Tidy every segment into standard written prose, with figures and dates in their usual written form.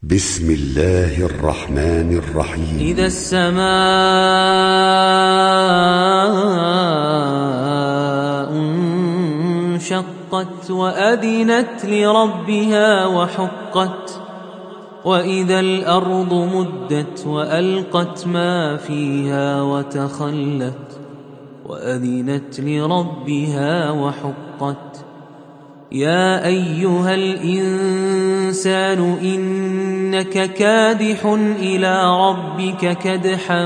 بسم الله الرحمن الرحيم. إذا السماء انشقت وأذنت لربها وحقت وإذا الأرض مدت وألقت ما فيها وتخلت وأذنت لربها وحقت يا أيها الإنسان إنك كادح إلى ربك كدحا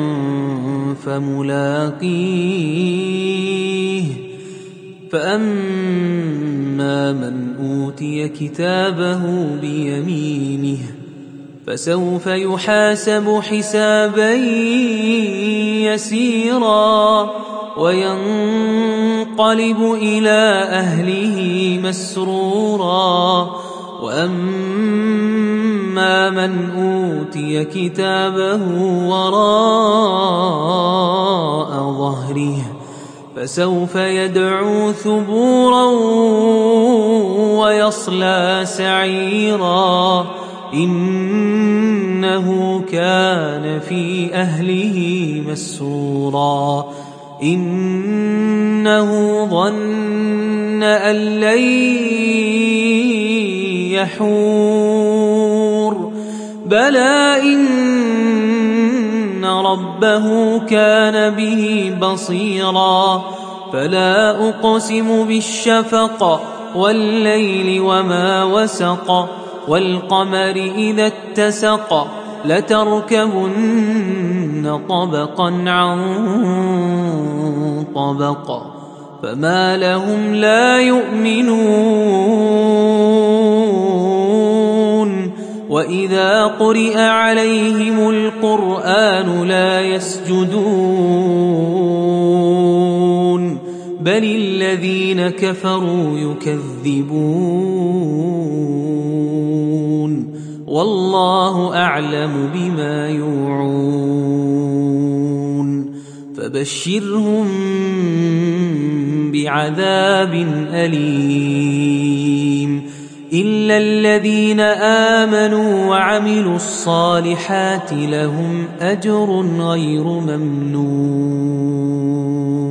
فملاقيه فأما من أوتي كتابه بيمينه فسوف يحاسب حسابا يسيرا وينقلب إلى أهله مسرورا وأما من أوتي كتابه وراء ظهره فسوف يدعو ثبورا ويصلى سعيرا إنه كان في أهله مسرورا إنه ظن أن لن يحور بلى إن ربه كان به بصيرا فلا أقسم بالشفق والليل وما وسق والقمر إذا اتسق لتركبن طبقا عن طبق فما لهم لا يؤمنون وإذا قرئ عليهم القرآن لا يسجدون بل الذين كفروا يكذبون والله أعلم بما يوعون فبشرهم بعذاب أليم إلا الذين آمنوا وعملوا الصالحات لهم أجر غير ممنون.